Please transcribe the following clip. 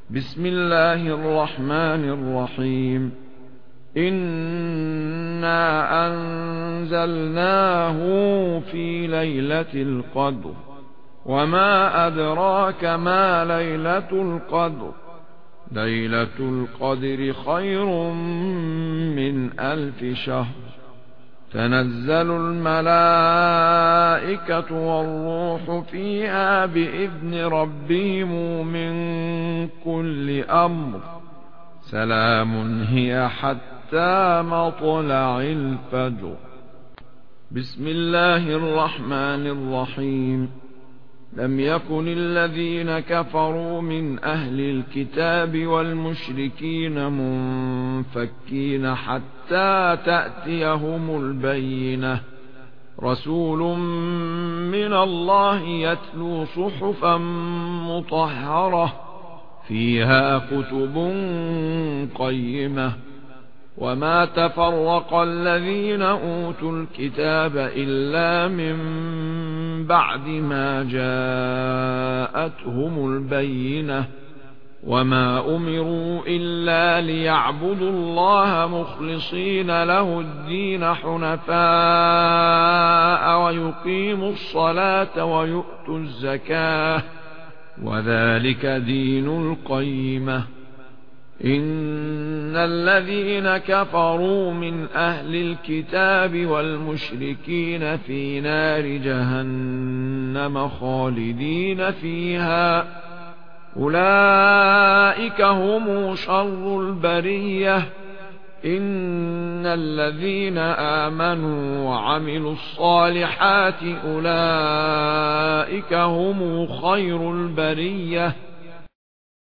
بسم الله الرحمن الرحيم. إنا أنزلناه في ليلة القدر، وما أدراك ما ليلة القدر. ليلة القدر خير من 1000 شهر. تنزل الملائكة والروح فيها بإذن ربهم من كل أمر. سلام هي حتى مطلع الفجر. بسم الله الرحمن الرحيم. لم يكن الذين كفروا من أهل الكتاب والمشركين منفكين حتى تأتيهم البينة. رسول من الله يتلو صحفا مطهرة فيها كتب قيمة. وما تفرق الذين أوتوا الكتاب إلا من بعد ما جاءتهم البينة. وما أمروا إلا ليعبدوا الله مخلصين له الدين حنفاء ويقيموا الصلاة ويؤتوا الزكاة، وذلك دين القيمة. إن الذين كفروا من أهل الكتاب والمشركين في نار جهنم خالدين فيها. أولئك هم شر البرية. إن الذين آمنوا وعملوا الصالحات أولئك هم خير البرية.